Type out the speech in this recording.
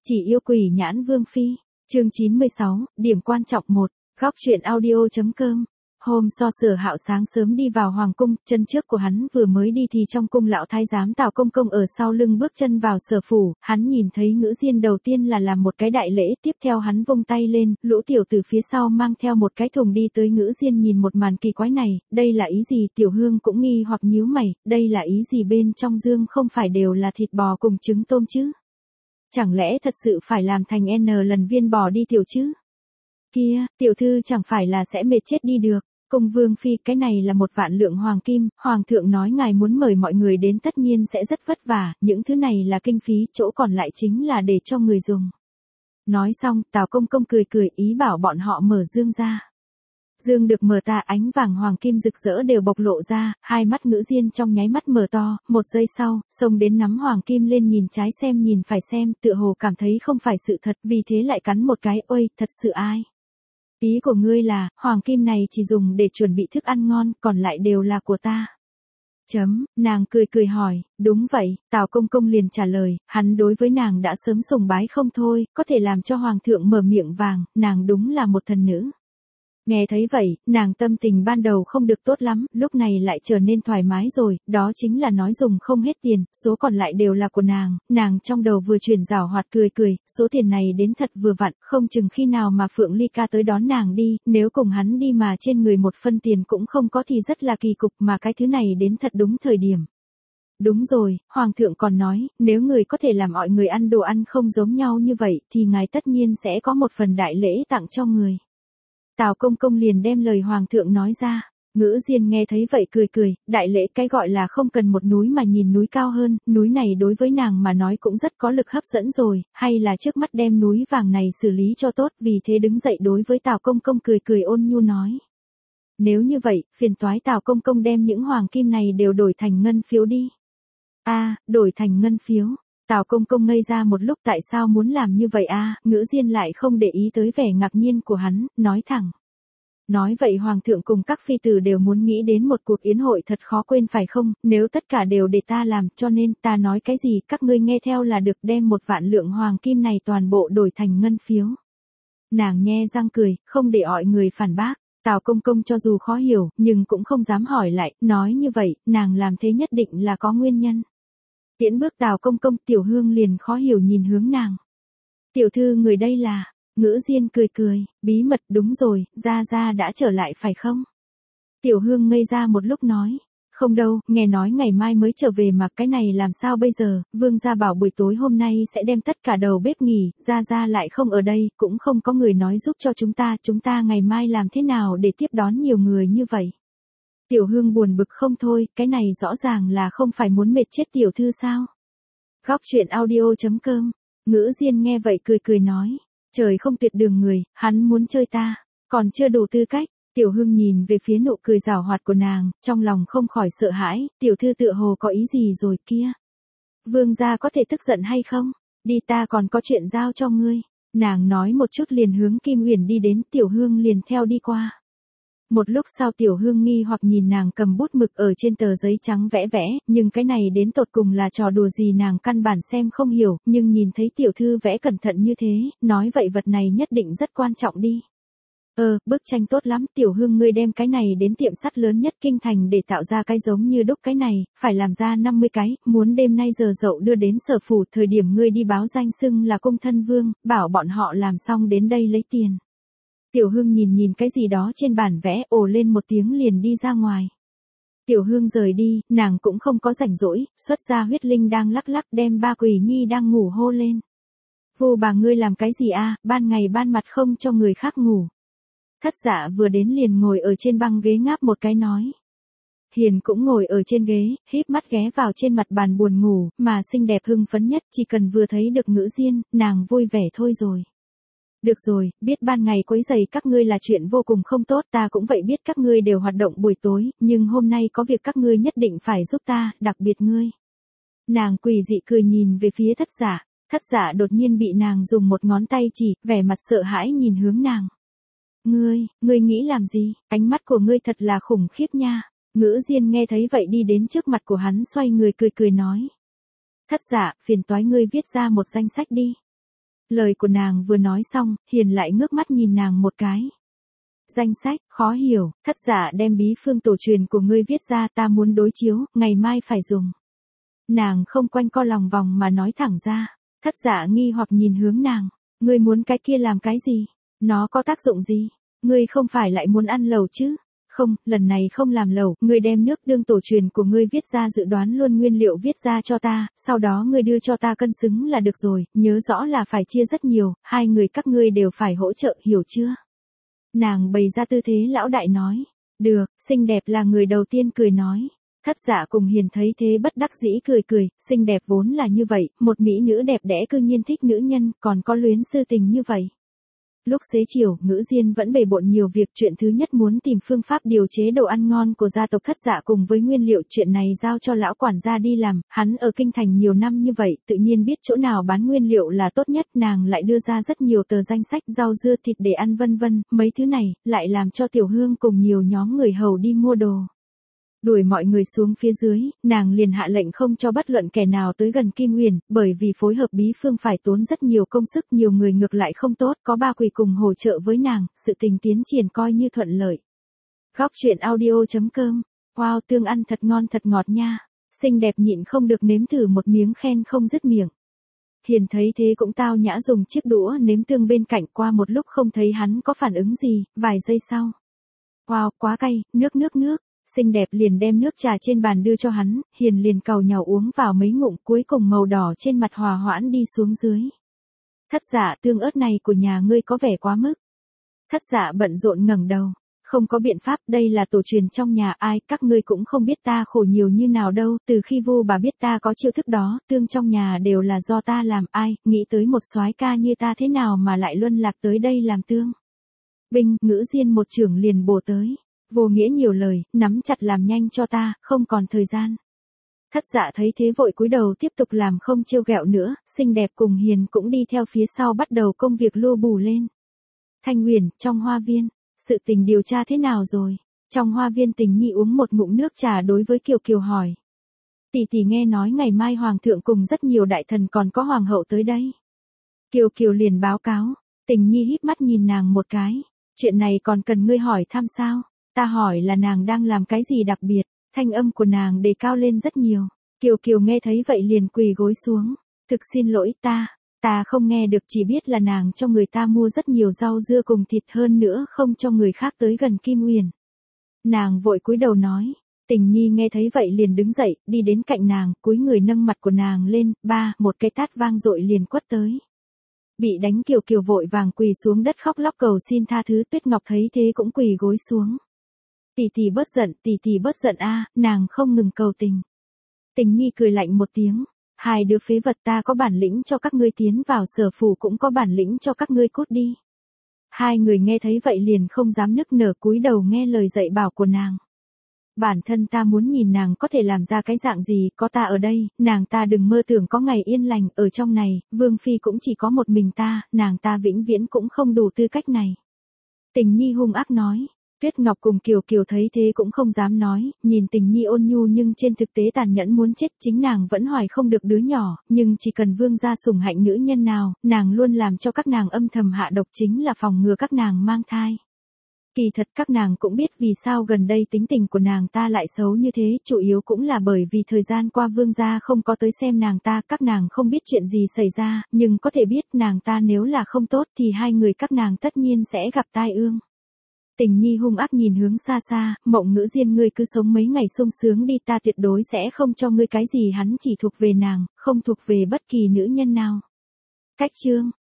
Chỉ yêu quỷ nhãn vương phi. Chương 96, điểm quan trọng 1, góc truyện audio.com. Hôm So Sở Hạo sáng sớm đi vào hoàng cung, chân trước của hắn vừa mới đi thì trong cung lão thái giám Tào Công Công ở sau lưng bước chân vào sở phủ, hắn nhìn thấy Ngữ Diên đầu tiên là làm một cái đại lễ, tiếp theo hắn vung tay lên, lũ tiểu từ phía sau mang theo một cái thùng đi tới Ngữ Diên nhìn một màn kỳ quái này, đây là ý gì? Tiểu Hương cũng nghi hoặc nhíu mày, đây là ý gì? Bên trong dương không phải đều là thịt bò cùng trứng tôm chứ? Chẳng lẽ thật sự phải làm thành N lần viên bò đi tiểu chứ? Kia, tiểu thư chẳng phải là sẽ mệt chết đi được. Cung vương phi, cái này là 1 vạn lượng hoàng kim, hoàng thượng nói ngài muốn mời mọi người đến tất nhiên sẽ rất vất vả, những thứ này là kinh phí, chỗ còn lại chính là để cho người dùng. Nói xong, Tào Công Công cười cười ý bảo bọn họ mở dương ra. Dương được mở ta, ánh vàng hoàng kim rực rỡ đều bộc lộ ra, hai mắt Ngữ Diên trong nháy mắt mở to, 1 giây sau, xông đến nắm hoàng kim lên nhìn trái xem nhìn phải xem, tựa hồ cảm thấy không phải sự thật, vì thế lại cắn một cái, ôi, thật sự ai? Ý của ngươi là, hoàng kim này chỉ dùng để chuẩn bị thức ăn ngon, còn lại đều là của ta. Nàng cười cười hỏi, đúng vậy, Tào Công Công liền trả lời, hắn đối với nàng đã sớm sùng bái không thôi, có thể làm cho hoàng thượng mở miệng vàng, nàng đúng là một thần nữ. Nghe thấy vậy, nàng tâm tình ban đầu không được tốt lắm, lúc này lại trở nên thoải mái rồi, đó chính là nói dùng không hết tiền, số còn lại đều là của nàng trong đầu vừa chuyển giảo hoạt cười cười, số tiền này đến thật vừa vặn, không chừng khi nào mà Phượng Ly ca tới đón nàng đi, nếu cùng hắn đi mà trên người 1 phân tiền cũng không có thì rất là kỳ cục, mà cái thứ này đến thật đúng thời điểm. Đúng rồi, hoàng thượng còn nói, nếu người có thể làm mọi người ăn đồ ăn không giống nhau như vậy, thì ngài tất nhiên sẽ có một phần đại lễ tặng cho người. Tào Công Công liền đem lời hoàng thượng nói ra. Ngữ Diên nghe thấy vậy cười cười, đại lễ cái gọi là không cần một núi mà nhìn núi cao hơn, núi này đối với nàng mà nói cũng rất có lực hấp dẫn rồi, hay là trước mắt đem núi vàng này xử lý cho tốt, vì thế đứng dậy đối với Tào Công Công cười cười ôn nhu nói. Nếu như vậy, phiền toái Tào Công Công đem những hoàng kim này đều đổi thành ngân phiếu đi. Đổi thành ngân phiếu. Tào Công Công ngây ra một lúc, tại sao muốn làm như vậy Ngữ Diên lại không để ý tới vẻ ngạc nhiên của hắn, nói thẳng. Nói vậy hoàng thượng cùng các phi tử đều muốn nghĩ đến một cuộc yến hội thật khó quên phải không, nếu tất cả đều để ta làm, cho nên ta nói cái gì các ngươi nghe theo là được, đem 1 vạn lượng hoàng kim này toàn bộ đổi thành ngân phiếu. Nàng nhe răng cười, không để mọi người phản bác. Tào Công Công cho dù khó hiểu, nhưng cũng không dám hỏi lại, nói như vậy, nàng làm thế nhất định là có nguyên nhân. Tiễn bước Tào Công Công, Tiểu Hương liền khó hiểu nhìn hướng nàng. Tiểu thư người đây là, Ngữ Diên cười cười, bí mật, đúng rồi, gia đã trở lại phải không? Tiểu Hương ngây ra một lúc nói, không đâu, nghe nói ngày mai mới trở về mà cái này làm sao bây giờ, vương gia bảo buổi tối hôm nay sẽ đem tất cả đầu bếp nghỉ, gia lại không ở đây, cũng không có người nói giúp cho chúng ta ngày mai làm thế nào để tiếp đón nhiều người như vậy? Tiểu Hương buồn bực không thôi, cái này rõ ràng là không phải muốn mệt chết tiểu thư sao? Góc truyện audio.com. Ngữ Diên nghe vậy cười cười nói, trời không tuyệt đường người, hắn muốn chơi ta, còn chưa đủ tư cách. Tiểu Hương nhìn về phía nụ cười giảo hoạt của nàng, trong lòng không khỏi sợ hãi, tiểu thư tựa hồ có ý gì rồi kia? Vương gia có thể tức giận hay không? Đi, ta còn có chuyện giao cho ngươi. Nàng nói một chút liền hướng Kim Uyển đi đến, Tiểu Hương liền theo đi qua. Một lúc sau Tiểu Hương nghi hoặc nhìn nàng cầm bút mực ở trên tờ giấy trắng vẽ vẽ, nhưng cái này đến tột cùng là trò đùa gì nàng căn bản xem không hiểu, nhưng nhìn thấy tiểu thư vẽ cẩn thận như thế, nói vậy vật này nhất định rất quan trọng đi. Bức tranh tốt lắm, Tiểu Hương ngươi đem cái này đến tiệm sắt lớn nhất kinh thành để tạo ra cái giống như đúc cái này, phải làm ra 50 cái, muốn đêm nay giờ dậu đưa đến sở phủ, thời điểm ngươi đi báo danh xưng là cung thân vương, bảo bọn họ làm xong đến đây lấy tiền. Tiểu Hương nhìn cái gì đó trên bản vẽ, ồ lên một tiếng liền đi ra ngoài. Tiểu Hương rời đi, nàng cũng không có rảnh rỗi, xuất ra huyết linh đang lắc lắc đem Ba Quỷ Nhi đang ngủ hô lên. Vô bà ngươi làm cái gì ban ngày ban mặt không cho người khác ngủ. Thất Dạ vừa đến liền ngồi ở trên băng ghế ngáp một cái nói. Hiền cũng ngồi ở trên ghế, híp mắt ghé vào trên mặt bàn buồn ngủ, mà xinh đẹp hưng phấn nhất, chỉ cần vừa thấy được Ngữ Diên, nàng vui vẻ thôi rồi. Được rồi, biết ban ngày quấy rầy các ngươi là chuyện vô cùng không tốt, ta cũng vậy biết các ngươi đều hoạt động buổi tối, nhưng hôm nay có việc các ngươi nhất định phải giúp ta, đặc biệt ngươi. Nàng quỷ dị cười nhìn về phía Thất Dạ đột nhiên bị nàng dùng một ngón tay chỉ, vẻ mặt sợ hãi nhìn hướng nàng. Ngươi nghĩ làm gì, ánh mắt của ngươi thật là khủng khiếp nha. Ngữ Diên nghe thấy vậy đi đến trước mặt của hắn xoay người cười cười nói. Thất Dạ, phiền toái ngươi viết ra một danh sách đi. Lời của nàng vừa nói xong, Hiền lại ngước mắt nhìn nàng một cái. Danh sách, khó hiểu, thất giả đem bí phương tổ truyền của ngươi viết ra, ta muốn đối chiếu, ngày mai phải dùng. Nàng không quanh co lòng vòng mà nói thẳng ra. Thất giả nghi hoặc nhìn hướng nàng. Ngươi muốn cái kia làm cái gì? Nó có tác dụng gì? Ngươi không phải lại muốn ăn lẩu chứ? Không, lần này không làm lẩu, ngươi đem nước đương tổ truyền của ngươi viết ra, dự đoán luôn nguyên liệu viết ra cho ta, sau đó ngươi đưa cho ta cân xứng là được rồi, nhớ rõ là phải chia rất nhiều, hai người các ngươi đều phải hỗ trợ, hiểu chưa? Nàng bày ra tư thế lão đại nói. Được, xinh đẹp là người đầu tiên cười nói. Thất giả cùng Hiền thấy thế bất đắc dĩ cười cười, xinh đẹp vốn là như vậy, một mỹ nữ đẹp đẽ cư nhiên thích nữ nhân, còn có luyến sư tình như vậy. Lúc xế chiều, Ngữ Diên vẫn bề bộn nhiều việc, chuyện thứ nhất muốn tìm phương pháp điều chế đồ ăn ngon của gia tộc Thất Dạ cùng với nguyên liệu, chuyện này giao cho lão quản gia đi làm, hắn ở kinh thành nhiều năm như vậy, tự nhiên biết chỗ nào bán nguyên liệu là tốt nhất, nàng lại đưa ra rất nhiều tờ danh sách rau dưa thịt để ăn vân vân, mấy thứ này, lại làm cho Tiểu Hương cùng nhiều nhóm người hầu đi mua đồ. Đuổi mọi người xuống phía dưới, nàng liền hạ lệnh không cho bất luận kẻ nào tới gần Kim Huyền, bởi vì phối hợp bí phương phải tốn rất nhiều công sức, nhiều người ngược lại không tốt, có ba quỷ cùng hỗ trợ với nàng, sự tình tiến triển coi như thuận lợi. Góc truyện audio.com. Wow, tương ăn thật ngon thật ngọt nha. Xinh đẹp nhịn không được nếm thử một miếng khen không dứt miệng. Hiền thấy thế cũng tao nhã dùng chiếc đũa nếm tương bên cạnh, qua một lúc không thấy hắn có phản ứng gì, vài giây sau. Wow, quá cay, nước. Xinh đẹp liền đem nước trà trên bàn đưa cho hắn, Hiền liền càu nhàu uống vào mấy ngụm, cuối cùng màu đỏ trên mặt hòa hoãn đi xuống dưới. Thất giả, tương ớt này của nhà ngươi có vẻ quá mức. Thất giả bận rộn ngẩng đầu. Không có biện pháp, đây là tổ truyền trong nhà, ai, các ngươi cũng không biết ta khổ nhiều như nào đâu, từ khi Vu bà biết ta có chiêu thức đó, tương trong nhà đều là do ta làm, ai, nghĩ tới một soái ca như ta thế nào mà lại luân lạc tới đây làm tương. Binh, Ngữ Diên một chưởng liền bổ tới. Vô nghĩa nhiều lời, nắm chặt làm nhanh cho ta, không còn thời gian. Thất dạ thấy thế vội cúi đầu tiếp tục làm, không trêu ghẹo nữa, xinh đẹp cùng Hiền cũng đi theo phía sau bắt đầu công việc lua bù lên. Thanh Huyền, trong hoa viên, sự tình điều tra thế nào rồi? Trong hoa viên Tình Nhi uống một ngụm nước trà đối với Kiều Kiều hỏi. Tỷ tỷ nghe nói ngày mai hoàng thượng cùng rất nhiều đại thần còn có hoàng hậu tới đây. Kiều Kiều liền báo cáo, Tình Nhi híp mắt nhìn nàng một cái, chuyện này còn cần ngươi hỏi thăm sao? Ta hỏi là nàng đang làm cái gì đặc biệt, thanh âm của nàng đề cao lên rất nhiều. Kiều Kiều nghe thấy vậy liền quỳ gối xuống. Thực xin lỗi ta không nghe được, chỉ biết là nàng cho người ta mua rất nhiều rau dưa cùng thịt, hơn nữa không cho người khác tới gần Kim Huyền. Nàng vội cúi đầu nói. Tình Nhi nghe thấy vậy liền đứng dậy, đi đến cạnh nàng, cúi người nâng mặt của nàng lên, một cái tát vang dội liền quất tới. Bị đánh Kiều Kiều vội vàng quỳ xuống đất khóc lóc cầu xin tha thứ, Tuyết Ngọc thấy thế cũng quỳ gối xuống. Tỷ tỷ bớt giận a, nàng không ngừng cầu tình. Tình Nhi cười lạnh một tiếng, hai đứa phế vật, ta có bản lĩnh cho các ngươi tiến vào Sở phủ, cũng có bản lĩnh cho các ngươi cút đi. Hai người nghe thấy vậy liền không dám nức nở, cúi đầu nghe lời dạy bảo của nàng. Bản thân ta muốn nhìn nàng có thể làm ra cái dạng gì, có ta ở đây, nàng ta đừng mơ tưởng có ngày yên lành, ở trong này, Vương Phi cũng chỉ có một mình ta, nàng ta vĩnh viễn cũng không đủ tư cách này. Tình Nhi hung ác nói. Tuyết Ngọc cùng Kiều Kiều thấy thế cũng không dám nói, nhìn Tình Nhi ôn nhu nhưng trên thực tế tàn nhẫn muốn chết, chính nàng vẫn hoài không được đứa nhỏ, nhưng chỉ cần vương gia sủng hạnh nữ nhân nào, nàng luôn làm cho các nàng âm thầm hạ độc, chính là phòng ngừa các nàng mang thai. Kỳ thật các nàng cũng biết vì sao gần đây tính tình của nàng ta lại xấu như thế, chủ yếu cũng là bởi vì thời gian qua vương gia không có tới xem nàng ta, các nàng không biết chuyện gì xảy ra, nhưng có thể biết nàng ta nếu là không tốt thì hai người các nàng tất nhiên sẽ gặp tai ương. Tình Nhi hung ác nhìn hướng xa xa, Mộng Ngữ Diên, ngươi cứ sống mấy ngày sung sướng đi, ta tuyệt đối sẽ không cho ngươi cái gì hắn chỉ thuộc về nàng, không thuộc về bất kỳ nữ nhân nào. Cách chương